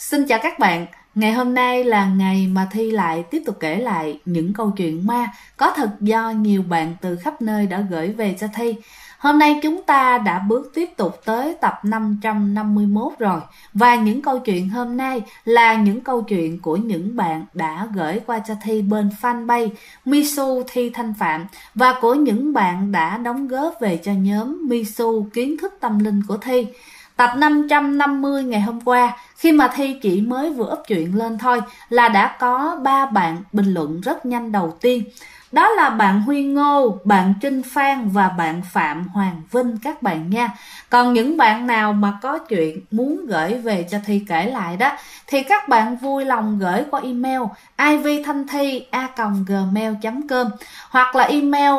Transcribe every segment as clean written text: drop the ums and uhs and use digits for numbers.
Xin chào các bạn, ngày hôm nay là ngày mà Thi lại tiếp tục kể lại những câu chuyện ma có thật do nhiều bạn từ khắp nơi đã gửi về cho Thi. Hôm nay chúng ta đã bước tiếp tục tới tập 551 rồi. Và những câu chuyện hôm nay là những câu chuyện của những bạn đã gửi qua cho Thi bên fanpage Misu Thi Thanh Phạm và của những bạn đã đóng góp về cho nhóm Misu Kiến Thức Tâm Linh của Thi. Tập 550 ngày hôm qua, khi mà Thi chỉ mới vừa up chuyện lên thôi là đã có 3 bạn bình luận rất nhanh đầu tiên. Đó là bạn Huy Ngô, bạn Trinh Phan và bạn Phạm Hoàng Vinh các bạn nha. Còn những bạn nào mà có chuyện muốn gửi về cho Thi kể lại đó thì các bạn vui lòng gửi qua email ivthanthi@gmail.com hoặc là email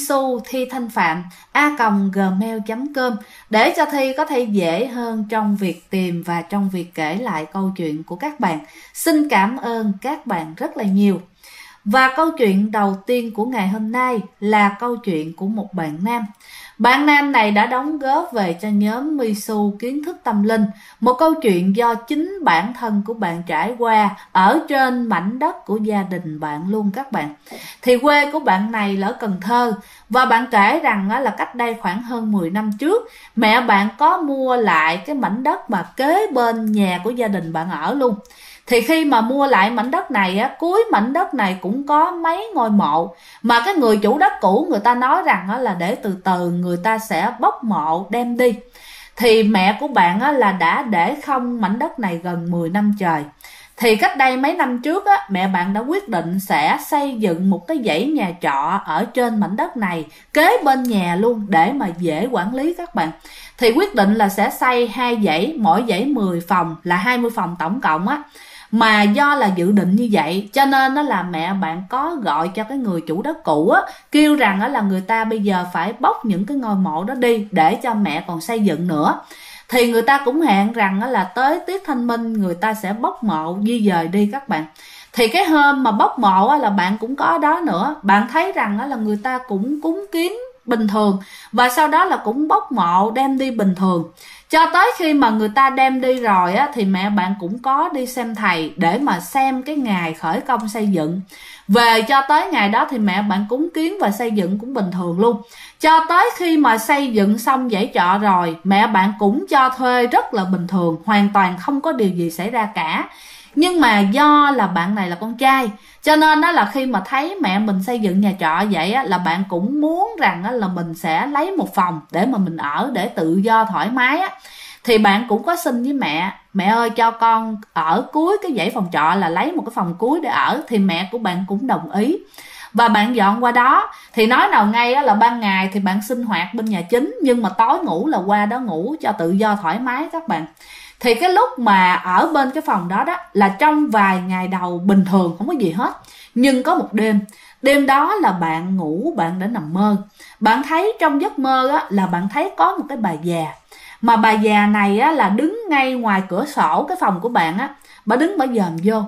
misuthitanhpham@gmail.com để cho Thi có thể dễ hơn trong việc tìm và trong việc kể lại câu chuyện của các bạn. Xin cảm ơn các bạn rất là nhiều. Và câu chuyện đầu tiên của ngày hôm nay là câu chuyện của một bạn nam. Bạn nam này đã đóng góp về cho nhóm Misu Kiến Thức Tâm Linh một câu chuyện do chính bản thân của bạn trải qua ở trên mảnh đất của gia đình bạn luôn các bạn. Thì quê của bạn này là ở Cần Thơ và bạn kể rằng là cách đây khoảng hơn 10 năm trước mẹ bạn có mua lại cái mảnh đất mà kế bên nhà của gia đình bạn ở luôn. Thì khi mà mua lại mảnh đất này á, cuối mảnh đất này cũng có mấy ngôi mộ mà cái người chủ đất cũ người ta nói rằng á, là để từ từ người ta sẽ bóc mộ đem đi. Thì mẹ của bạn á, là đã để không mảnh đất này gần 10 năm trời. Thì cách đây mấy năm trước á, mẹ bạn đã quyết định sẽ xây dựng một cái dãy nhà trọ ở trên mảnh đất này kế bên nhà luôn để mà dễ quản lý các bạn. Thì quyết định là sẽ xây 2 dãy, mỗi dãy 10 phòng là 20 phòng tổng cộng á. Mà do là dự định như vậy cho nên đó là mẹ bạn có gọi cho cái người chủ đất cũ á, kêu rằng đó là người ta bây giờ phải bóc những cái ngôi mộ đó đi để cho mẹ còn xây dựng nữa. Thì người ta cũng hẹn rằng đó là tới tiết Thanh Minh người ta sẽ bóc mộ di dời đi các bạn. Thì cái hôm mà bóc mộ á, là bạn cũng có đó nữa. Bạn thấy rằng đó là người ta cũng cúng kiến bình thường và sau đó là cũng bóc mộ đem đi bình thường. Cho tới khi mà người ta đem đi rồi á, thì mẹ bạn cũng có đi xem thầy để mà xem cái ngày khởi công xây dựng. Về cho tới ngày đó thì mẹ bạn cúng kiến và xây dựng cũng bình thường luôn. Cho tới khi mà xây dựng xong dãy trọ rồi, mẹ bạn cũng cho thuê rất là bình thường, hoàn toàn không có điều gì xảy ra cả. Nhưng mà do là bạn này là con trai cho nên đó là khi mà thấy mẹ mình xây dựng nhà trọ vậy á, là bạn cũng muốn rằng á, là mình sẽ lấy một phòng để mà mình ở để tự do thoải mái á. Thì bạn cũng có xin với mẹ ơi cho con ở cuối cái dãy phòng trọ là lấy một cái phòng cuối để ở. Thì mẹ của bạn cũng đồng ý và bạn dọn qua đó. Thì nói nào ngay á, là ban ngày thì bạn sinh hoạt bên nhà chính nhưng mà tối ngủ là qua đó ngủ cho tự do thoải mái các bạn. Thì cái lúc mà ở bên cái phòng đó đó là trong vài ngày đầu bình thường không có gì hết. Nhưng có một đêm đó là bạn ngủ, bạn đã nằm mơ. Bạn thấy trong giấc mơ á, là bạn thấy có một cái bà già. Mà bà già này á, là đứng ngay ngoài cửa sổ cái phòng của bạn á. Bà đứng bà dòm vô.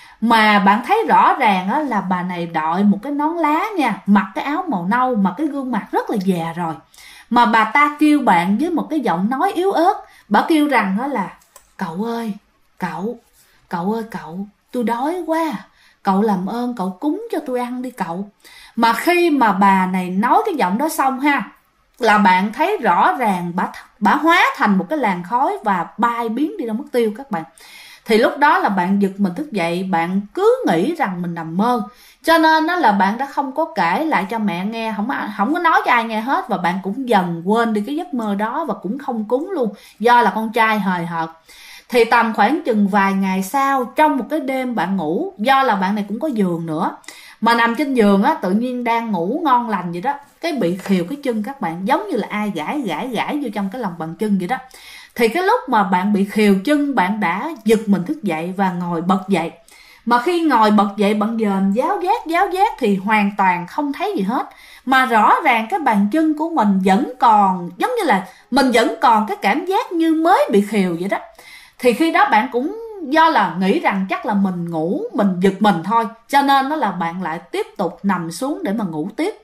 Mà bạn thấy rõ ràng á, là bà này đội một cái nón lá nha, mặc cái áo màu nâu, mà cái gương mặt rất là già rồi. Mà bà ta kêu bạn với một cái giọng nói yếu ớt. Bà kêu rằng đó là: cậu ơi, cậu ơi cậu, tôi đói quá, cậu làm ơn cậu cúng cho tôi ăn đi cậu. Mà khi mà bà này nói cái giọng đó xong ha, là bạn thấy rõ ràng bà hóa thành một cái làn khói và bay biến đi đâu mất tiêu các bạn. Thì lúc đó là bạn giật mình thức dậy, bạn cứ nghĩ rằng mình nằm mơ. Cho nên đó là bạn đã không có kể lại cho mẹ nghe, không có nói cho ai nghe hết. Và bạn cũng dần quên đi cái giấc mơ đó và cũng không cúng luôn, do là con trai hời hợt. Thì tầm khoảng chừng vài ngày sau, trong một cái đêm bạn ngủ, do là bạn này cũng có giường nữa, mà nằm trên giường á, tự nhiên đang ngủ ngon lành vậy đó, cái bị khều cái chân các bạn, giống như là ai gãi vô trong cái lòng bàn chân vậy đó. Thì cái lúc mà bạn bị khều chân, bạn đã giật mình thức dậy và ngồi bật dậy. Mà khi ngồi bật dậy bạn dòm giáo giác thì hoàn toàn không thấy gì hết. Mà rõ ràng cái bàn chân của mình vẫn còn, giống như là mình vẫn còn cái cảm giác như mới bị khều vậy đó. Thì khi đó bạn cũng do là nghĩ rằng chắc là mình ngủ, mình giật mình thôi, cho nên đó là bạn lại tiếp tục nằm xuống để mà ngủ tiếp.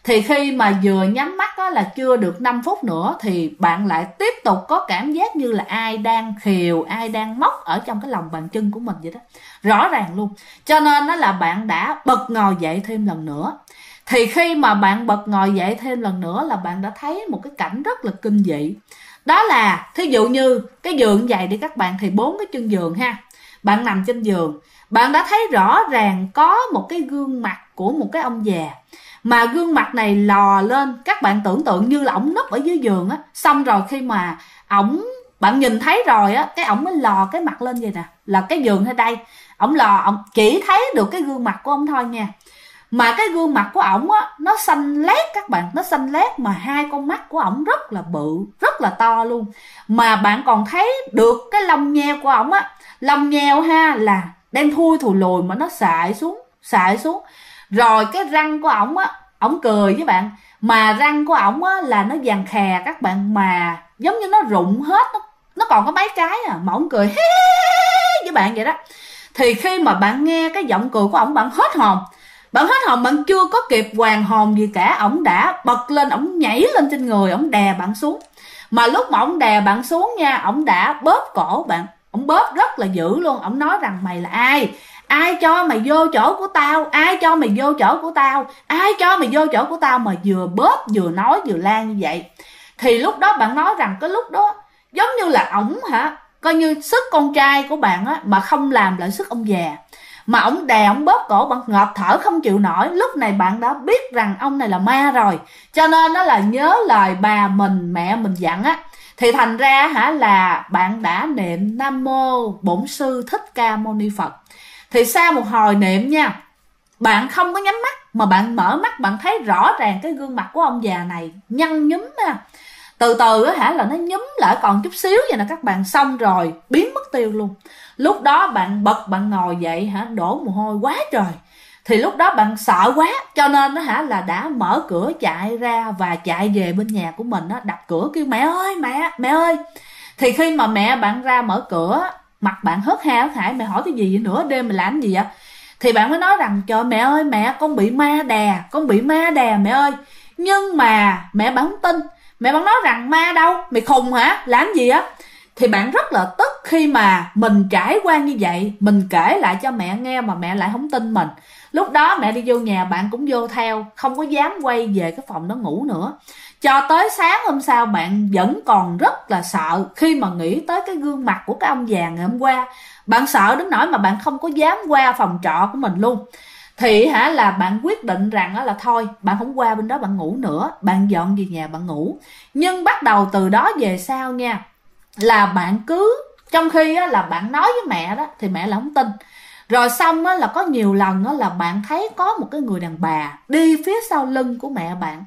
Thì khi mà vừa nhắm mắt á, là chưa được 5 phút nữa thì bạn lại tiếp tục có cảm giác như là ai đang khều, ai đang móc ở trong cái lòng bàn chân của mình vậy đó, rõ ràng luôn. Cho nên đó là bạn đã bật ngồi dậy thêm lần nữa. Thì khi mà bạn bật ngồi dậy thêm lần nữa là bạn đã thấy một cái cảnh rất là kinh dị. Đó là thí dụ như cái giường vậy đi các bạn, thì 4 cái chân giường ha, bạn nằm trên giường, bạn đã thấy rõ ràng có một cái gương mặt của một cái ông già, mà gương mặt này lò lên, các bạn tưởng tượng như là ổng núp ở dưới giường á, xong rồi khi mà bạn nhìn thấy rồi á, cái ổng mới lò cái mặt lên vậy nè, là cái giường ở đây, ổng lò, ổng chỉ thấy được cái gương mặt của ổng thôi nha. Mà cái gương mặt của ổng á, nó xanh lét các bạn, nó xanh lét, mà hai con mắt của ổng rất là bự, rất là to luôn. Mà bạn còn thấy được cái lông nheo của ổng á, lông nheo ha là đen thui thù lùi mà nó xại xuống. Rồi cái răng của ổng á, ổng cười với bạn, mà răng của ổng á là nó vàng khè các bạn, mà giống như nó rụng hết, nó còn có mấy cái à, mà ổng cười hí với bạn vậy đó. Thì khi mà bạn nghe cái giọng cười của ổng, bạn hết hồn, bạn chưa có kịp hoàn hồn gì cả, ổng đã bật lên, ổng nhảy lên trên người, ổng đè bạn xuống. Mà lúc mà ổng đè bạn xuống nha, ổng đã bóp cổ bạn, ổng bóp rất là dữ luôn. Ổng nói rằng mày là ai cho mày vô chỗ của tao, ai cho mày vô chỗ của tao, mà vừa bóp vừa nói vừa la như vậy. Thì lúc đó bạn nói rằng cái lúc đó giống như là ổng coi như sức con trai của bạn á, mà không làm lại sức ông già, mà ổng đè ổng bóp cổ, bạn ngợp thở không chịu nổi. Lúc này bạn đã biết rằng ông này là ma rồi, cho nên đó là nhớ lời bà mình, mẹ mình dặn á. Thì thành ra là bạn đã niệm Nam Mô Bổn Sư Thích Ca Mâu Ni Phật. Thì sau một hồi niệm nha, bạn không có nhắm mắt, mà bạn mở mắt, bạn thấy rõ ràng cái gương mặt của ông già này nhăn nhúm ha. Từ từ là nó nhúm lại còn chút xíu vậy nè các bạn, xong rồi biến mất tiêu luôn. Lúc đó bạn bạn ngồi dậy đổ mồ hôi quá trời. Thì lúc đó bạn sợ quá, cho nên là đã mở cửa chạy ra và chạy về bên nhà của mình á, đập cửa kêu mẹ ơi. Thì khi mà mẹ bạn ra mở cửa, mặt bạn hớt hải, mẹ hỏi cái gì vậy, nửa đêm mày làm gì vậy? Thì bạn mới nói rằng trời mẹ ơi, mẹ con bị ma đè mẹ ơi. Nhưng mà mẹ bạn không tin, mẹ bạn nói rằng ma đâu, mày khùng hả, làm gì á? Thì bạn rất là tức khi mà mình trải qua như vậy, mình kể lại cho mẹ nghe mà mẹ lại không tin mình. Lúc đó mẹ đi vô nhà, bạn cũng vô theo, không có dám quay về cái phòng đó ngủ nữa. Cho tới sáng hôm sau bạn vẫn còn rất là sợ khi mà nghĩ tới cái gương mặt của cái ông già ngày hôm qua. Bạn sợ đến nỗi mà bạn không có dám qua phòng trọ của mình luôn. Thì là bạn quyết định rằng là thôi, bạn không qua bên đó bạn ngủ nữa, bạn dọn về nhà bạn ngủ. Nhưng bắt đầu từ đó về sau nha, là bạn cứ trong khi là bạn nói với mẹ đó thì mẹ là không tin. Rồi xong là có nhiều lần là bạn thấy có một cái người đàn bà đi phía sau lưng của mẹ bạn,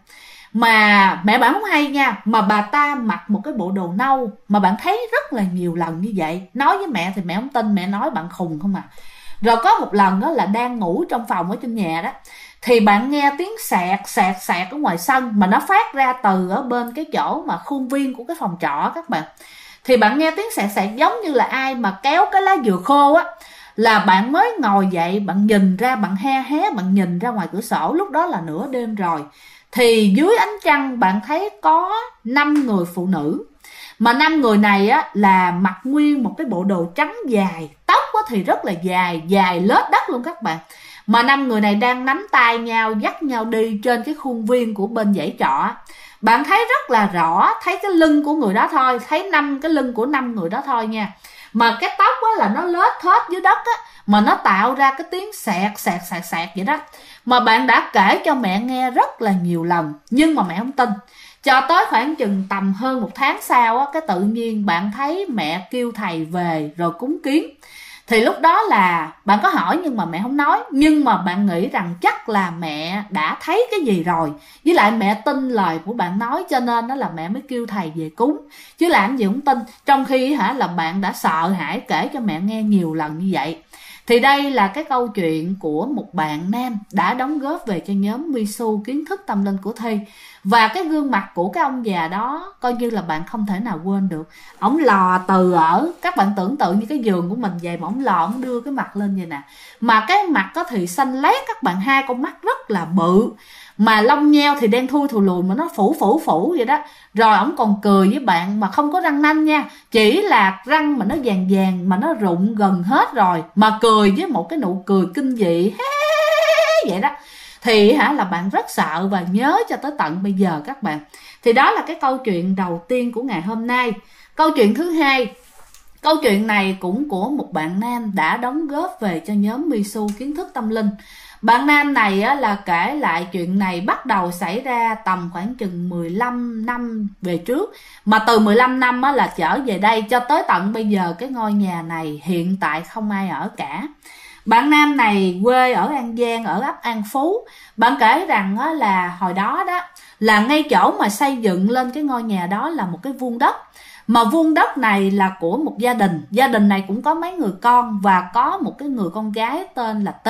mà mẹ bạn không hay nha, mà bà ta mặc một cái bộ đồ nâu, mà bạn thấy rất là nhiều lần như vậy. Nói với mẹ thì mẹ không tin, mẹ nói bạn khùng không à. Rồi có một lần đó là đang ngủ trong phòng ở trên nhà đó, thì bạn nghe tiếng sẹt ở ngoài sân, mà nó phát ra từ ở bên cái chỗ mà khuôn viên của cái phòng trọ các bạn. Thì bạn nghe tiếng sẹt giống như là ai mà kéo cái lá dừa khô á. Là bạn mới ngồi dậy, bạn nhìn ra, bạn hé bạn nhìn ra ngoài cửa sổ. Lúc đó là nửa đêm rồi. Thì dưới ánh trăng bạn thấy có 5 người phụ nữ, mà 5 người này á là mặc nguyên một cái bộ đồ trắng dài, tóc á thì rất là dài lết đất luôn các bạn. Mà 5 người này đang nắm tay nhau, dắt nhau đi trên cái khuôn viên của bên dãy trọ. Bạn thấy rất là rõ, thấy cái lưng của người đó thôi, thấy cái lưng của 5 người đó thôi nha. Mà cái tóc á là nó lết thết dưới đất á, mà nó tạo ra cái tiếng sẹt vậy đó. Mà bạn đã kể cho mẹ nghe rất là nhiều lần, nhưng mà mẹ không tin. Cho tới khoảng chừng tầm hơn 1 tháng sau á, cái tự nhiên bạn thấy mẹ kêu thầy về rồi cúng kiến. Thì lúc đó là bạn có hỏi nhưng mà mẹ không nói. Nhưng mà bạn nghĩ rằng chắc là mẹ đã thấy cái gì rồi, với lại mẹ tin lời của bạn nói, cho nên đó là mẹ mới kêu thầy về cúng. Chứ làm gì cũng tin. Trong khi là bạn đã sợ hãi kể cho mẹ nghe nhiều lần như vậy. Thì đây là cái câu chuyện của một bạn nam đã đóng góp về cho nhóm Misu Kiến Thức Tâm Linh của Thi. Và cái gương mặt của cái ông già đó coi như là bạn không thể nào quên được. Ổng lò từ ở, các bạn tưởng tượng như cái giường của mình vậy mà ổng lò, ổng đưa cái mặt lên vậy nè. Mà cái mặt có thì xanh lét các bạn, hai con mắt rất là bự, mà lông nheo thì đen thui thù lùi mà nó phủ vậy đó. Rồi ổng còn cười với bạn mà không có răng nanh nha, chỉ là răng mà nó vàng vàng mà nó rụng gần hết rồi, mà cười với một cái nụ cười kinh dị vậy đó. Thì là bạn rất sợ và nhớ cho tới tận bây giờ các bạn. Thì đó là cái câu chuyện đầu tiên của ngày hôm nay. Câu chuyện thứ hai, câu chuyện này cũng của một bạn nam đã đóng góp về cho nhóm Misu Kiến Thức Tâm Linh. Bạn nam này là kể lại chuyện này bắt đầu xảy ra tầm khoảng chừng 15 năm về trước. Mà từ 15 năm là trở về đây cho tới tận bây giờ cái ngôi nhà này hiện tại không ai ở cả. Bạn nam này quê ở An Giang, ở ấp An Phú. Bạn kể rằng là hồi đó là ngay chỗ mà xây dựng lên cái ngôi nhà đó là một cái vuông đất. Mà vuông đất này là của một gia đình. Gia đình này cũng có mấy người con và có một cái người con gái tên là T.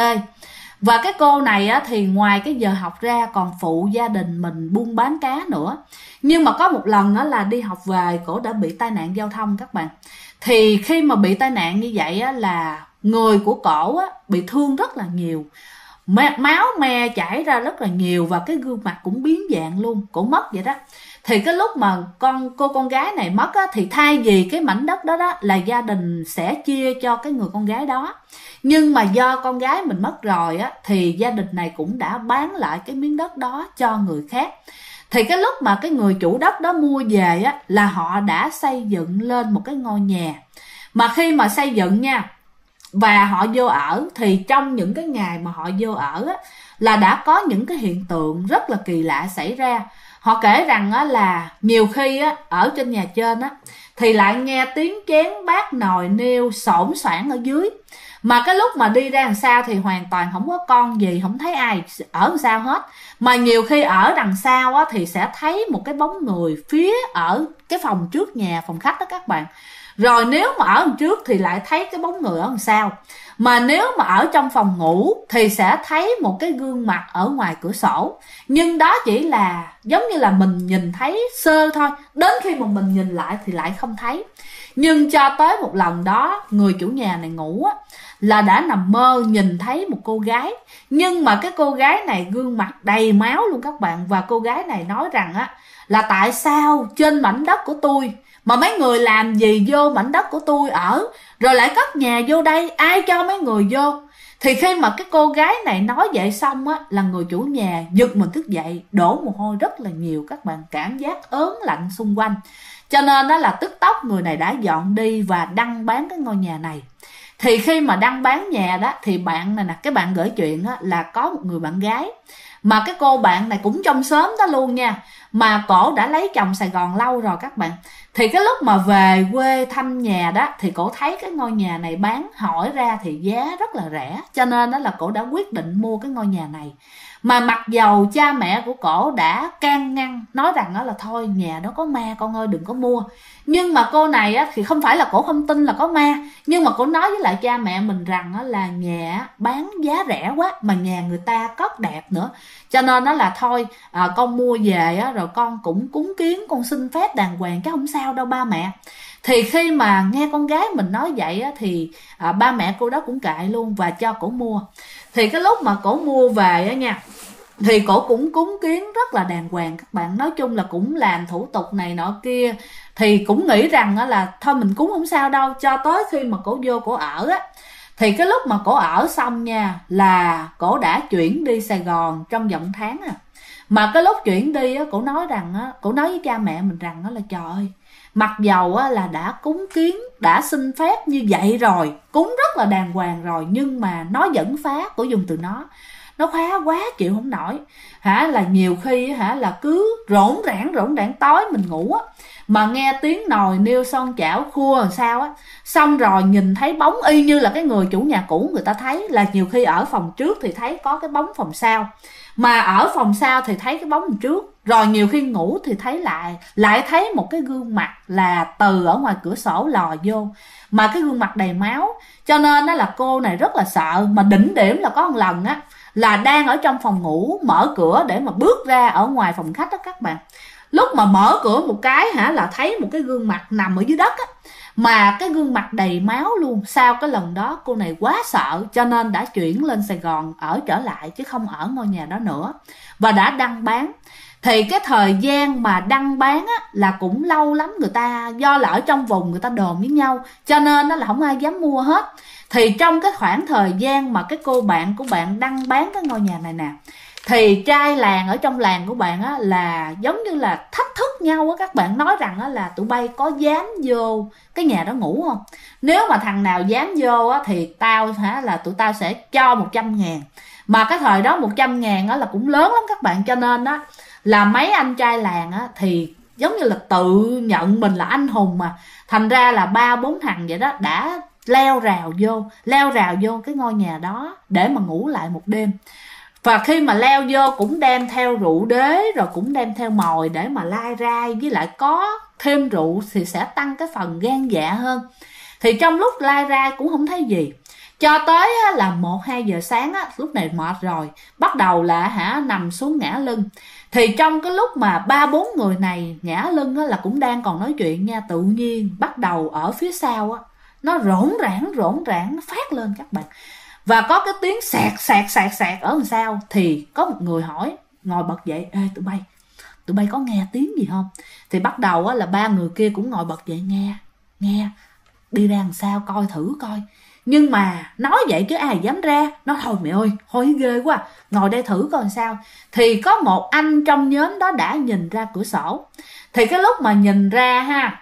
Và cái cô này thì ngoài cái giờ học ra còn phụ gia đình mình buôn bán cá nữa. Nhưng mà có một lần là đi học về, cổ đã bị tai nạn giao thông các bạn. Thì khi mà bị tai nạn như vậy là người của cổ bị thương rất là nhiều, máu me chảy ra rất là nhiều và cái gương mặt cũng biến dạng luôn, cổ mất vậy đó. Thì cái lúc mà cô con gái này mất thì thay vì cái mảnh đất đó là gia đình sẽ chia cho cái người con gái đó. Nhưng mà do con gái mình mất rồi thì gia đình này cũng đã bán lại cái miếng đất đó cho người khác. Thì cái lúc mà cái người chủ đất đó mua về là họ đã xây dựng lên một cái ngôi nhà. Mà khi mà xây dựng nha và họ vô ở, thì trong những cái ngày mà họ vô ở là đã có những cái hiện tượng rất là kỳ lạ xảy ra. Họ kể rằng là nhiều khi ở trên nhà trên thì lại nghe tiếng chén bát nồi niêu xổn xoảng ở dưới. Mà cái lúc mà đi ra đằng sau thì hoàn toàn không có con gì, không thấy ai ở đằng sau hết. Mà nhiều khi ở đằng sau thì sẽ thấy một cái bóng người phía ở cái phòng trước nhà, phòng khách đó các bạn. Rồi nếu mà ở đằng trước thì lại thấy cái bóng người ở đằng sau. Mà nếu mà ở trong phòng ngủ thì sẽ thấy một cái gương mặt ở ngoài cửa sổ. Nhưng đó chỉ là giống như là mình nhìn thấy sơ thôi, đến khi mà mình nhìn lại thì lại không thấy. Nhưng cho tới một lần đó, người chủ nhà này ngủ là đã nằm mơ nhìn thấy một cô gái. Nhưng mà cái cô gái này gương mặt đầy máu luôn các bạn. Và cô gái này nói rằng là tại sao trên mảnh đất của tôi mà mấy người làm gì vô mảnh đất của tôi ở, rồi lại cất nhà vô đây, ai cho mấy người vô. Thì khi mà cái cô gái này nói vậy xong là người chủ nhà giật mình thức dậy, đổ mồ hôi rất là nhiều các bạn, cảm giác ớn lạnh xung quanh. Cho nên là tức tốc người này đã dọn đi và đăng bán cái ngôi nhà này. Thì khi mà đăng bán nhà đó thì bạn này nè, cái bạn gửi chuyện là có một người bạn gái. Mà cái cô bạn này cũng trong xóm đó luôn nha. Mà cổ đã lấy chồng Sài Gòn lâu rồi các bạn. Thì cái lúc mà về quê thăm nhà đó thì cổ thấy cái ngôi nhà này bán, hỏi ra thì giá rất là rẻ. Cho nên là cổ đã quyết định mua cái ngôi nhà này. Mà mặc dầu cha mẹ của cổ đã can ngăn, nói rằng là thôi nhà đó có ma con ơi đừng có mua. Nhưng mà cô này thì không phải là cổ không tin là có ma, nhưng mà cổ nói với lại cha mẹ mình rằng là nhà bán giá rẻ quá, mà nhà người ta cất đẹp nữa. Cho nên là thôi con mua về rồi con cũng cúng kiến, con xin phép đàng hoàng chứ không sao đâu ba mẹ. Thì khi mà nghe con gái mình nói vậy thì ba mẹ cô đó cũng kệ luôn và cho cổ mua. Thì cái lúc mà cổ mua về nha thì cổ cũng cúng kiến rất là đàng hoàng các bạn. Nói chung là cũng làm thủ tục này nọ kia. Thì cũng nghĩ rằng là thôi mình cúng không sao đâu. Cho tới khi mà cổ vô cổ ở thì cái lúc mà cổ ở xong nha là cổ đã chuyển đi Sài Gòn trong vòng tháng Mà cái lúc chuyển đi cổ nói rằng cổ nói với cha mẹ mình rằng là trời ơi, mặc dầu là đã cúng kiến, đã xin phép như vậy rồi, cúng rất là đàng hoàng rồi, nhưng mà nó vẫn phá. Cổ dùng từ nó phá quá chịu không nổi. Là nhiều khi là cứ rỗn rãng tối mình ngủ mà nghe tiếng nồi niêu son chảo khua làm sao xong rồi nhìn thấy bóng y như là cái người chủ nhà cũ người ta thấy. Là nhiều khi ở phòng trước thì thấy có cái bóng phòng sau, mà ở phòng sau thì thấy cái bóng phòng trước. Rồi nhiều khi ngủ thì thấy lại thấy một cái gương mặt là từ ở ngoài cửa sổ lò vô, mà cái gương mặt đầy máu. Cho nên là cô này rất là sợ. Mà đỉnh điểm là có một lần là đang ở trong phòng ngủ, mở cửa để mà bước ra ở ngoài phòng khách đó các bạn. Lúc mà mở cửa một cái là thấy một cái gương mặt nằm ở dưới đất á, mà cái gương mặt đầy máu luôn. Sau cái lần đó cô này quá sợ cho nên đã chuyển lên Sài Gòn ở trở lại, chứ không ở ngôi nhà đó nữa, và đã đăng bán. Thì cái thời gian mà đăng bán á, là cũng lâu lắm, người ta do là ở trong vùng người ta đồn với nhau cho nên đó là không ai dám mua hết. Thì trong cái khoảng thời gian mà cái cô bạn của bạn đăng bán cái ngôi nhà này nè, thì trai làng ở trong làng của bạn á, là giống như là thách thức nhau á các bạn, nói rằng á, là tụi bay có dám vô cái nhà đó ngủ không? Nếu mà thằng nào dám vô á, thì là tụi tao sẽ cho 100.000. Mà cái thời đó 100.000 á là cũng lớn lắm các bạn, cho nên á là mấy anh trai làng á thì giống như là tự nhận mình là anh hùng, mà thành ra là 3-4 thằng vậy đó đã leo rào vô cái ngôi nhà đó để mà ngủ lại một đêm. Và khi mà leo vô cũng đem theo rượu đế, rồi cũng đem theo mồi để mà lai rai, với lại có thêm rượu thì sẽ tăng cái phần gan dạ hơn. Thì trong lúc lai rai cũng không thấy gì, cho tới là 1-2 giờ sáng á, lúc này mệt rồi, bắt đầu là nằm xuống ngã lưng. Thì trong cái lúc mà 3-4 người này ngã lưng á, là cũng đang còn nói chuyện nha, tự nhiên bắt đầu ở phía sau á, nó rỗn rãng nó phát lên các bạn. Và có cái tiếng sạc ở đằng sau. Thì có một người hỏi, ngồi bật dậy: ê tụi bay có nghe tiếng gì không? Thì bắt đầu á, là 3 người kia cũng ngồi bật dậy, nghe, đi ra đằng sau coi thử coi. Nhưng mà nói vậy chứ ai dám ra. Nói thôi mẹ ơi, thôi ghê quá, ngồi đây thử coi sao. Thì có một anh trong nhóm đó đã nhìn ra cửa sổ. Thì cái lúc mà nhìn ra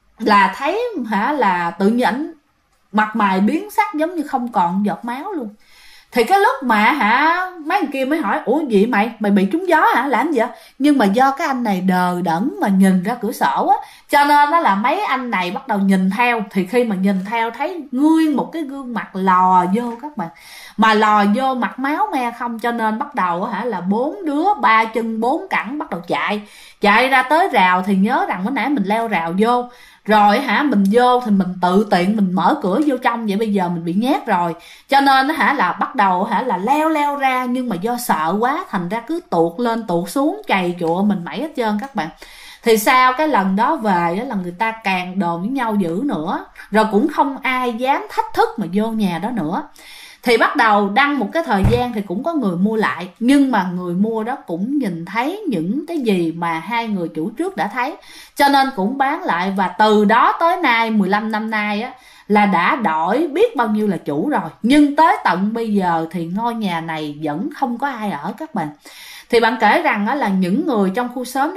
là thấy là tự nhiên mặt mày biến sắc, giống như không còn giọt máu luôn. Thì cái lúc mà mấy người kia mới hỏi: ủa gì mày bị trúng gió hả, làm gì vậy? Nhưng mà do cái anh này đờ đẫn mà nhìn ra cửa sổ á, cho nên đó là mấy anh này bắt đầu nhìn theo. Thì khi mà nhìn theo thấy nguyên một cái gương mặt lò vô các bạn, mà lò vô mặt máu me không, cho nên bắt đầu là 4 đứa 3 chân 4 cẳng bắt đầu chạy ra tới rào. Thì nhớ rằng mới nãy mình leo rào vô rồi mình vô thì mình tự tiện mình mở cửa vô trong, vậy bây giờ mình bị nhét rồi, cho nên là bắt đầu là leo ra. Nhưng mà do sợ quá thành ra cứ tuột lên tuột xuống, chày chụa mình mẩy hết trơn các bạn. Thì sau cái lần đó về là người ta càng đồn với nhau dữ nữa, rồi cũng không ai dám thách thức mà vô nhà đó nữa. Thì bắt đầu đăng một cái thời gian thì cũng có người mua lại, nhưng mà người mua đó cũng nhìn thấy những cái gì mà 2 người chủ trước đã thấy, cho nên cũng bán lại. Và từ đó tới nay 15 năm nay á, là đã đổi biết bao nhiêu là chủ rồi. Nhưng tới tận bây giờ thì ngôi nhà này vẫn không có ai ở các bạn. Thì bạn kể rằng á, là những người trong khu xóm đó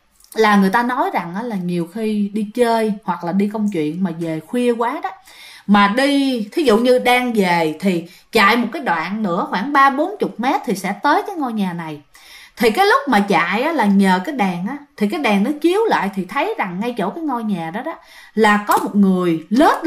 là người ta nói rằng á, là nhiều khi đi chơi hoặc là đi công chuyện mà về khuya quá đó, mà đi thí dụ như đang về thì chạy một cái đoạn nữa khoảng 30-40 mét thì sẽ tới cái ngôi nhà này. Thì cái lúc mà chạy á, là nhờ cái đèn á, thì cái đèn nó chiếu lại thì thấy rằng ngay chỗ cái ngôi nhà đó là có một người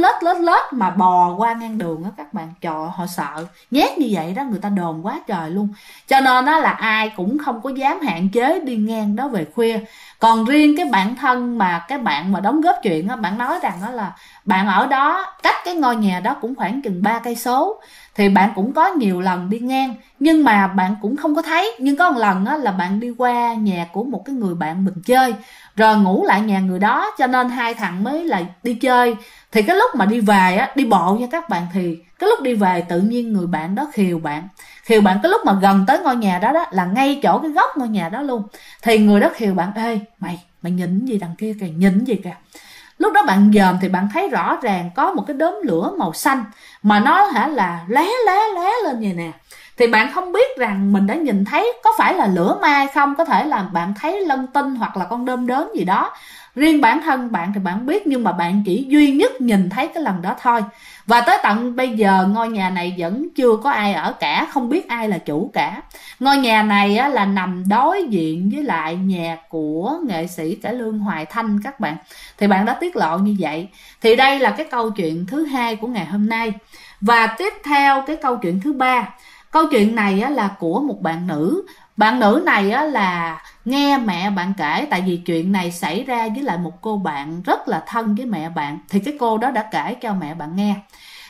lết mà bò qua ngang đường á các bạn. Trời, họ sợ nhét như vậy đó, người ta đồn quá trời luôn, cho nên đó là ai cũng không có dám hạn chế đi ngang đó về khuya. Còn riêng cái bản thân mà cái bạn mà đóng góp chuyện á, bạn nói rằng đó là bạn ở đó cách cái ngôi nhà đó cũng khoảng chừng 3 cây số. Thì bạn cũng có nhiều lần đi ngang nhưng mà bạn cũng không có thấy. Nhưng có một lần á, là bạn đi qua nhà của một cái người bạn mình chơi rồi ngủ lại nhà người đó, cho nên 2 thằng mới là đi chơi. Thì cái lúc mà đi về á, đi bộ nha các bạn, thì cái lúc đi về tự nhiên người bạn đó khiều bạn cái lúc mà gần tới ngôi nhà đó là ngay chỗ cái góc ngôi nhà đó luôn. Thì người đó khiều bạn: ê mày nhìn gì đằng kia kìa, nhìn gì kìa. Lúc đó bạn dòm thì bạn thấy rõ ràng có một cái đốm lửa màu xanh mà nó là lé lên vậy nè. Thì bạn không biết rằng mình đã nhìn thấy có phải là lửa ma hay không, có thể là bạn thấy lân tinh hoặc là con đom đóm gì đó. Riêng bản thân bạn thì bạn biết, nhưng mà bạn chỉ duy nhất nhìn thấy cái lần đó thôi. Và tới tận bây giờ ngôi nhà này vẫn chưa có ai ở cả, không biết ai là chủ cả. Ngôi nhà này á, là nằm đối diện với lại nhà của nghệ sĩ cải lương Hoài Thanh các bạn. Thì bạn đã tiết lộ như vậy. Thì đây là cái câu chuyện thứ 2 của ngày hôm nay. Và tiếp theo cái câu chuyện thứ 3. Câu chuyện này á, là của một bạn nữ. Bạn nữ này á, là nghe mẹ bạn kể, tại vì chuyện này xảy ra với lại một cô bạn rất là thân với mẹ bạn. Thì cái cô đó đã kể cho mẹ bạn nghe.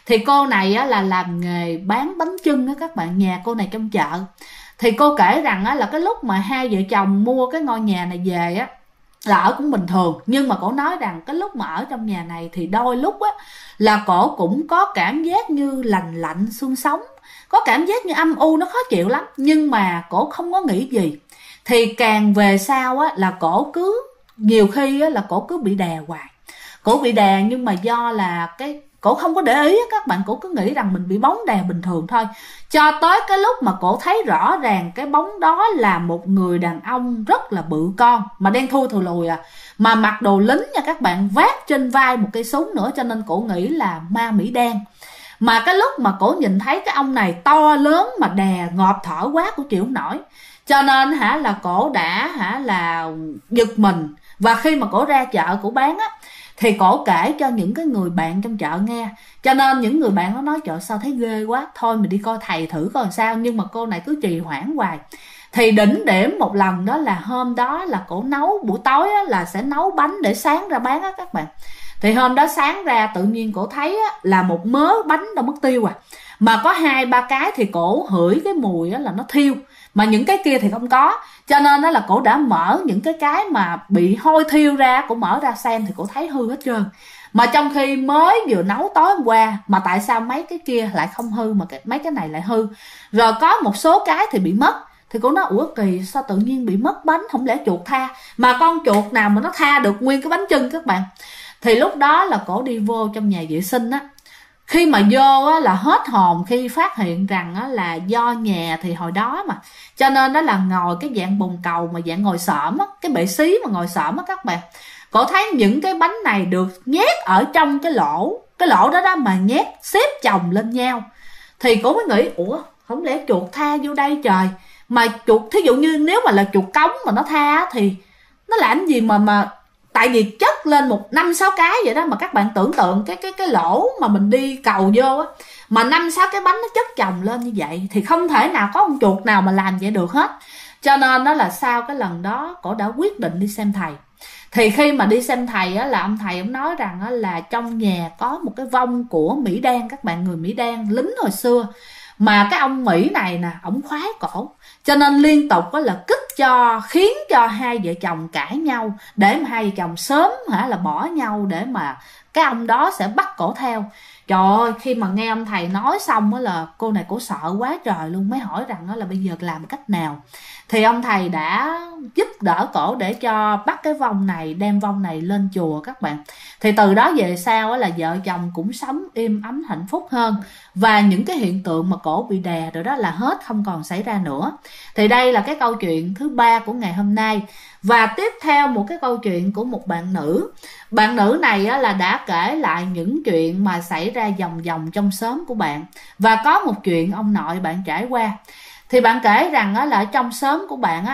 Thì cô này á, là làm nghề bán bánh chưng á các bạn, nhà cô này trong chợ. Thì cô kể rằng á, là cái lúc mà hai vợ chồng mua cái ngôi nhà này về á là ở cũng bình thường, nhưng mà cổ nói rằng cái lúc mà ở trong nhà này thì đôi lúc á là cổ cũng có cảm giác như lành lạnh xương sống, có cảm giác như âm u, nó khó chịu lắm, nhưng mà cổ không có nghĩ gì. Thì càng về sau á là cổ cứ nhiều khi á, là cổ cứ bị đè hoài, cổ bị đè, nhưng mà do là cái cổ không có để ý á các bạn, cổ cứ nghĩ rằng mình bị bóng đè bình thường thôi, cho tới cái lúc mà cổ thấy rõ ràng cái bóng đó là một người đàn ông rất là bự con, mà đen thui thù lùi mà mặc đồ lính nha các bạn, vác trên vai một cây súng nữa, cho nên cổ nghĩ là ma Mỹ đen. Mà cái lúc mà cổ nhìn thấy cái ông này to lớn mà đè ngộp thở quá, cổ chịu không nổi, cho nên là cổ đã là giật mình. Và khi mà cổ ra chợ cổ bán á, thì cổ kể cho những cái người bạn trong chợ nghe, cho nên những người bạn nó nói trời sao thấy ghê quá, thôi mình đi coi thầy thử coi sao. Nhưng mà cô này cứ trì hoãn hoài. Thì đỉnh điểm một lần đó là hôm đó là cổ nấu buổi tối á, là sẽ nấu bánh để sáng ra bán á các bạn. Thì hôm đó sáng ra tự nhiên cổ thấy á, là một mớ bánh đã mất tiêu mà có 2-3 cái thì cổ hửi cái mùi á, là nó thiêu, mà những cái kia thì không có, cho nên đó là cổ đã mở những cái mà bị hôi thiêu ra, cổ mở ra xem thì cổ thấy hư hết trơn. Mà trong khi mới vừa nấu tối hôm qua, mà tại sao mấy cái kia lại không hư mà mấy cái này lại hư, rồi có một số cái thì bị mất. Thì cổ nói ủa kỳ sao tự nhiên bị mất bánh, không lẽ chuột tha, mà con chuột nào mà nó tha được nguyên cái bánh chưng các bạn. Thì lúc đó là cổ đi vô trong nhà vệ sinh á, khi mà vô á, là hết hồn khi phát hiện rằng á, là do nhà thì hồi đó mà, cho nên đó là ngồi cái dạng bồn cầu mà dạng ngồi xổm á, cái bệ xí mà ngồi xổm á các bạn. Cổ thấy những cái bánh này được nhét ở trong cái lỗ đó mà nhét xếp chồng lên nhau. Thì cổ mới nghĩ ủa không lẽ chuột tha vô đây trời, mà chuột thí dụ như nếu mà là chuột cống mà nó tha thì nó làm gì mà tại vì chất lên 5-6 cái vậy đó, mà các bạn tưởng tượng cái lỗ mà mình đi cầu vô á, mà 5-6 cái bánh nó chất chồng lên như vậy thì không thể nào có con chuột nào mà làm vậy được hết. Cho nên đó là sau cái lần đó cổ đã quyết định đi xem thầy. Thì khi mà đi xem thầy á, là ông thầy ông nói rằng á, là trong nhà có một cái vong của Mỹ Đen các bạn, người Mỹ Đen lính hồi xưa, mà cái ông Mỹ này nè ổng khoái cổ, cho nên liên tục có là khiến cho hai vợ chồng cãi nhau, để mà hai vợ chồng sớm là bỏ nhau, để mà cái ông đó sẽ bắt cổ theo. Trời ơi, khi mà nghe ông thầy nói xong á là cô này cổ sợ quá trời luôn, mới hỏi rằng là bây giờ làm cách nào. Thì ông thầy đã giúp đỡ cổ để cho bắt cái vong này, đem vong này lên chùa các bạn. Thì từ đó về sau là vợ chồng cũng sống êm ấm hạnh phúc hơn, và những cái hiện tượng mà cổ bị đè rồi đó là hết, không còn xảy ra nữa. Thì đây là cái câu chuyện thứ 3 của ngày hôm nay. Và tiếp theo một cái câu chuyện của một bạn nữ. Bạn nữ này là đã kể lại những chuyện mà xảy ra vòng vòng trong xóm của bạn. Và có một chuyện ông nội bạn trải qua. Thì bạn kể rằng là ở trong xóm của bạn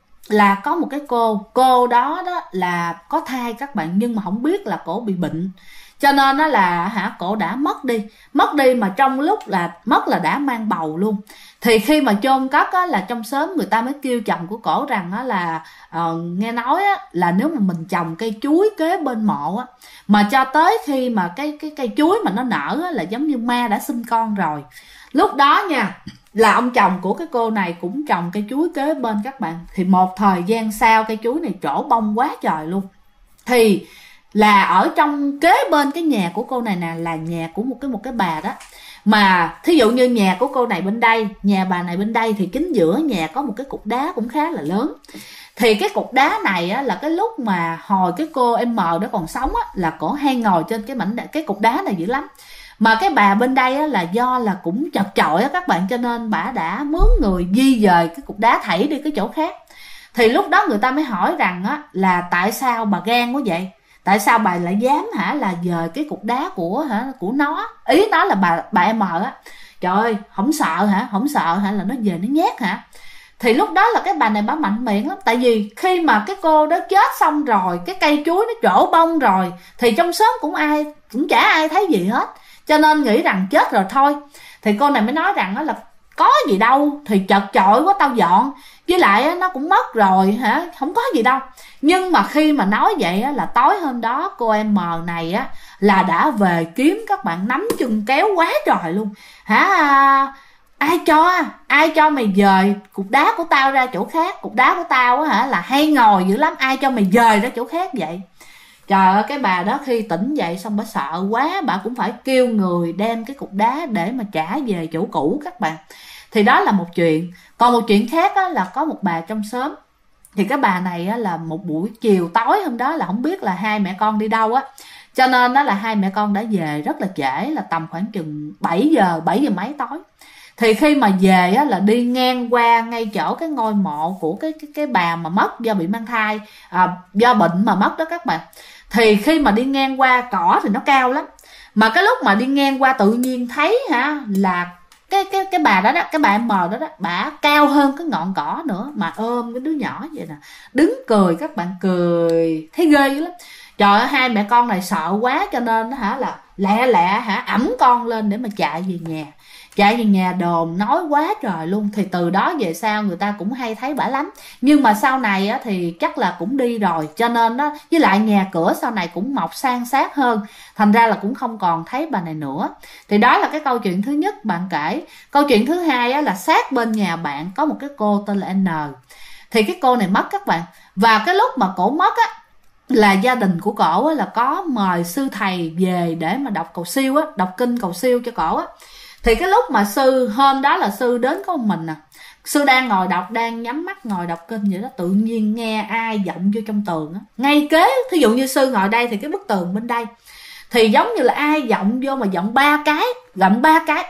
là có một cái cô đó là có thai các bạn, nhưng mà không biết là cổ bị bệnh, cho nên là cổ đã mất đi mà trong lúc là mất là đã mang bầu luôn. Thì khi mà chôn cất là trong xóm người ta mới kêu chồng của cổ rằng là nghe nói là nếu mà mình trồng cây chuối kế bên mộ mà cho tới khi mà cái cây chuối mà nó nở là giống như ma đã sinh con rồi. Lúc đó nha là ông chồng của cái cô này cũng trồng cây chuối kế bên các bạn. Thì một thời gian sau cây chuối này trổ bông quá trời luôn. Thì là ở trong kế bên cái nhà của cô này nè là nhà của một cái bà đó. Mà thí dụ như nhà của cô này bên đây, nhà bà này bên đây, thì chính giữa nhà có một cái cục đá cũng khá là lớn. Thì cái cục đá này là cái lúc mà hồi cái cô em M đó còn sống là cổ hay ngồi trên cái cục đá này dữ lắm. Mà cái bà bên đây là do là cũng chật chội các bạn, cho nên bà đã mướn người di dời cái cục đá thảy đi cái chỗ khác. Thì lúc đó người ta mới hỏi rằng là tại sao bà gan quá vậy, tại sao bà lại dám là dời cái cục đá của nó, ý nó là bà em trời ơi không sợ là nó về nó nhét hả. Thì lúc đó là cái bà này bà mạnh miệng lắm, tại vì khi mà cái cô đó chết xong rồi, cái cây chuối nó trổ bông rồi, thì trong xóm cũng chả ai thấy gì hết, cho nên nghĩ rằng chết rồi thôi. Thì cô này mới nói rằng là có gì đâu, thì chật chội quá tao dọn, với lại nó cũng mất rồi hả, không có gì đâu. Nhưng mà khi mà nói vậy là tối hôm đó cô em M này là đã về kiếm các bạn, nắm chân kéo quá trời luôn hả. Ai cho mày dời cục đá của tao ra chỗ khác, cục đá của tao là hay ngồi dữ lắm, ai cho mày dời ra chỗ khác vậy. Trời ơi, cái bà đó khi tỉnh dậy xong bà sợ quá, bà cũng phải kêu người đem cái cục đá để mà trả về chỗ cũ các bạn. Thì đó là một chuyện. Còn một chuyện khác là có một bà trong xóm. Thì cái bà này là một buổi chiều tối hôm đó là không biết là hai mẹ con đi đâu cho nên đó là hai mẹ con đã về rất là trễ, là tầm khoảng chừng 7 giờ mấy tối. Thì khi mà về là đi ngang qua ngay chỗ cái ngôi mộ của cái bà mà mất do bị mang thai, do bệnh mà mất đó các bạn. Thì khi mà đi ngang qua, cỏ thì nó cao lắm, mà cái lúc mà đi ngang qua tự nhiên thấy là cái bà đó, cái bà M đó bà cao hơn cái ngọn cỏ nữa, mà ôm cái đứa nhỏ vậy nè, đứng cười, các bạn cười thấy ghê lắm. Trời ơi, hai mẹ con này sợ quá cho nên là lẹ ẵm con lên để mà chạy về nhà đồn nói quá trời luôn. Thì từ đó về sau người ta cũng hay thấy bả lắm, nhưng mà sau này thì chắc là cũng đi rồi, cho nên với lại nhà cửa sau này cũng mọc san sát hơn, thành ra là cũng không còn thấy bà này nữa. Thì đó là cái câu chuyện thứ nhất bạn kể. Câu chuyện thứ hai là sát bên nhà bạn có một cái cô tên là N. Thì cái cô này mất các bạn, và cái lúc mà cổ mất là gia đình của cổ là có mời sư thầy về để mà đọc cầu siêu đọc kinh cầu siêu cho cổ Thì cái lúc mà hôm đó là sư đến có một mình sư đang ngồi đọc, đang nhắm mắt ngồi đọc kinh vậy đó, tự nhiên nghe ai vọng vô trong tường ngay kế. Thí dụ như sư ngồi đây thì cái bức tường bên đây, thì giống như là ai vọng vô, mà vọng 3 cái, gặm 3 cái,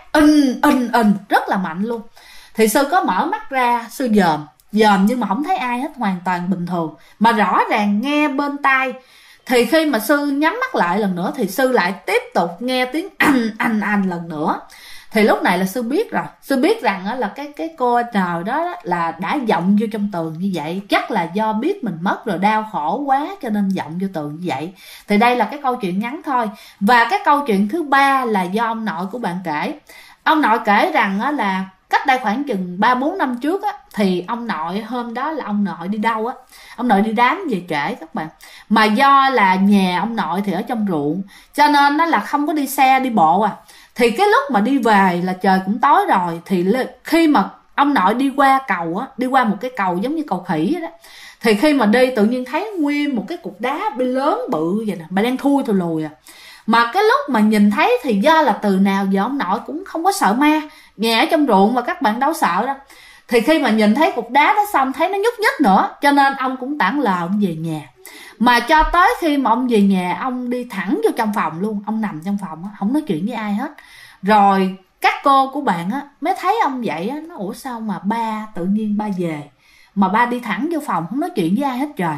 rất là mạnh luôn. Thì sư có mở mắt ra, sư dòm nhưng mà không thấy ai hết, hoàn toàn bình thường, mà rõ ràng nghe bên tai. Thì khi mà sư nhắm mắt lại lần nữa thì sư lại tiếp tục nghe tiếng anh lần nữa. Thì lúc này là sư biết rồi, sư biết rằng là cái cô trời đó là đã vọng vô trong tường như vậy, chắc là do biết mình mất rồi đau khổ quá cho nên vọng vô tường như vậy. Thì đây là cái câu chuyện ngắn thôi. Và cái câu chuyện thứ ba là do ông nội của bạn kể. Ông nội kể rằng là cách đây khoảng chừng 3-4 năm trước thì ông nội hôm đó là ông nội đi đâu ông nội đi đám về trễ các bạn, mà do là nhà ông nội thì ở trong ruộng cho nên nó là không có đi xe đi bộ thì cái lúc mà đi về là trời cũng tối rồi. Thì khi mà ông nội đi qua cầu đi qua một cái cầu giống như cầu khỉ đó, thì khi mà đi tự nhiên thấy nguyên một cái cục đá bị lớn bự vậy nè, mà đang thui lùi Mà cái lúc mà nhìn thấy thì do là từ nào giờ ông nội cũng không có sợ ma, nhà ở trong ruộng mà các bạn đâu sợ đâu. Thì khi mà nhìn thấy cục đá đó xong thấy nó nhúc nhích nữa, cho nên ông cũng tản lờ ông về nhà. Mà cho tới khi mà ông về nhà, ông đi thẳng vô trong phòng luôn, ông nằm trong phòng không nói chuyện với ai hết. Rồi các cô của bạn mới thấy ông vậy nó ủa sao mà ba tự nhiên ba về mà ba đi thẳng vô phòng không nói chuyện với ai hết trời.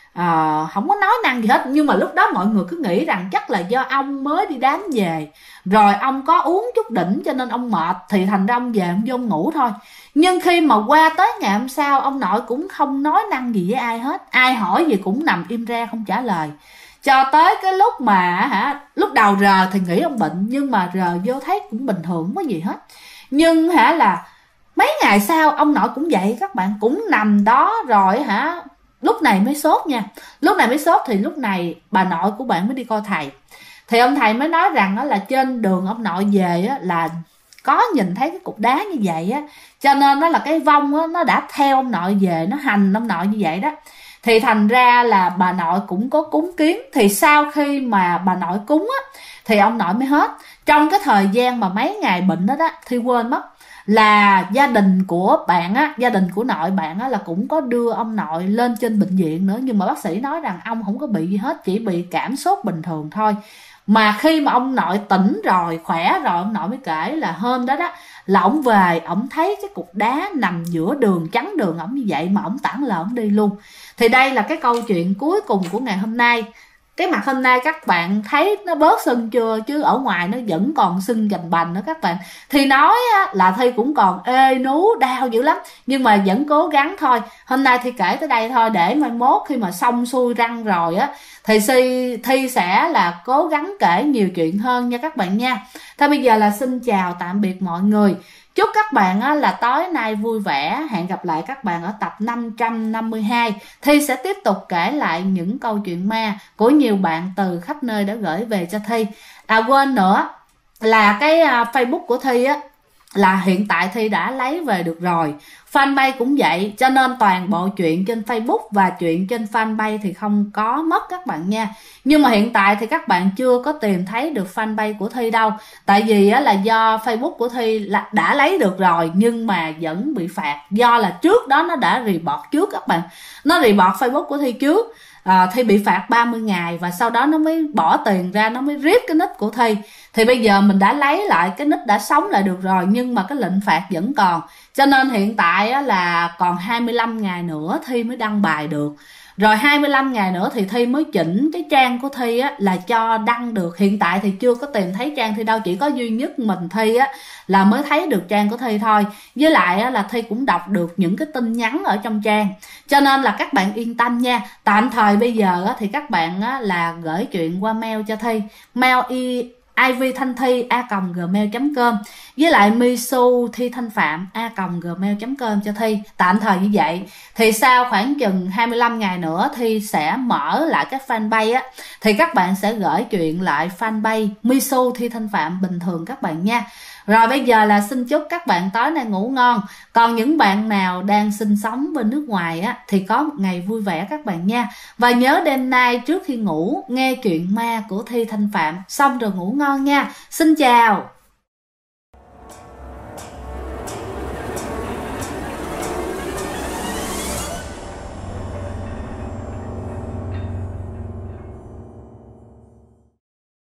Không có nói năng gì hết. Nhưng mà lúc đó mọi người cứ nghĩ rằng chắc là do ông mới đi đám về, rồi ông có uống chút đỉnh cho nên ông mệt, thì thành ra ông về ông vô ngủ thôi. Nhưng khi mà qua tới ngày hôm sau, ông nội cũng không nói năng gì với ai hết, ai hỏi gì cũng nằm im ra không trả lời. Cho tới cái lúc mà lúc đầu rờ thì nghĩ ông bệnh, nhưng mà rờ vô thấy cũng bình thường, không có gì hết. Nhưng là mấy ngày sau ông nội cũng vậy các bạn, cũng nằm đó rồi lúc này mới sốt nha. Lúc này mới sốt thì lúc này bà nội của bạn mới đi coi thầy. Thì ông thầy mới nói rằng là trên đường ông nội về là có nhìn thấy cái cục đá như vậy cho nên đó là cái vong nó đã theo ông nội về, nó hành ông nội như vậy đó. Thì thành ra là bà nội cũng có cúng kiến. Thì sau khi mà bà nội cúng thì ông nội mới hết. Trong cái thời gian mà mấy ngày bệnh đó thì quên mất là gia đình của bạn gia đình của nội bạn là cũng có đưa ông nội lên trên bệnh viện nữa, nhưng mà bác sĩ nói rằng ông không có bị gì hết, chỉ bị cảm sốt bình thường thôi. Mà khi mà ông nội tỉnh rồi, khỏe rồi, ông nội mới kể là hôm đó là ông về, ông thấy cái cục đá nằm giữa đường, chắn đường ổng như vậy mà ổng tản lờ ổng đi luôn. Thì đây là cái câu chuyện cuối cùng của ngày hôm nay. Cái mặt hôm nay các bạn thấy nó bớt sưng chưa, chứ ở ngoài nó vẫn còn sưng gành bành nữa các bạn. Thì nói là Thi cũng còn ê nú đau dữ lắm, nhưng mà vẫn cố gắng thôi. Hôm nay Thi kể tới đây thôi, để mai mốt khi mà xong xuôi răng rồi thì Thi sẽ là cố gắng kể nhiều chuyện hơn nha các bạn nha. Thôi bây giờ là xin chào tạm biệt mọi người. Chúc các bạn là tối nay vui vẻ. Hẹn gặp lại các bạn ở tập 552. Thi sẽ tiếp tục kể lại những câu chuyện ma của nhiều bạn từ khắp nơi đã gửi về cho Thi. Quên nữa là cái Facebook của Thi á, là hiện tại Thi đã lấy về được rồi. Fanpage cũng vậy, cho nên toàn bộ chuyện trên Facebook và chuyện trên fanpage thì không có mất các bạn nha. Nhưng mà hiện tại thì các bạn chưa có tìm thấy được fanpage của Thi đâu. Tại vì là do Facebook của Thi là đã lấy được rồi nhưng mà vẫn bị phạt. Do là trước đó nó đã report trước các bạn. Nó report Facebook của Thi trước. Thi bị phạt 30 ngày và sau đó nó mới bỏ tiền ra, nó mới rip cái nick của Thi. Thì bây giờ mình đã lấy lại cái nick, đã sống lại được rồi, nhưng mà cái lệnh phạt vẫn còn. Cho nên hiện tại là còn 25 ngày nữa Thi mới đăng bài được. Rồi 25 ngày nữa thì Thi mới chỉnh cái trang của Thi là cho đăng được. Hiện tại thì chưa có tìm thấy trang Thi đâu, chỉ có duy nhất mình Thi là mới thấy được trang của Thi thôi. Với lại là Thi cũng đọc được những cái tin nhắn ở trong trang. Cho nên là các bạn yên tâm nha. Tạm thời bây giờ thì các bạn là gửi chuyện qua mail cho Thi. Mail ivthanhthi@gmail.com với lại misu thi thanh phạm @gmail.com cho Thi. Tạm thời như vậy. Thì sau khoảng chừng 25 ngày nữa Thi sẽ mở lại cái fanpage thì các bạn sẽ gửi chuyện lại fanpage misu thi thanh phạm bình thường các bạn nha. Rồi bây giờ là xin chúc các bạn tối nay ngủ ngon. Còn những bạn nào đang sinh sống bên nước ngoài thì có một ngày vui vẻ các bạn nha. Và nhớ đêm nay trước khi ngủ nghe chuyện ma của Thi Thanh Phạm xong rồi ngủ ngon nha. Xin chào.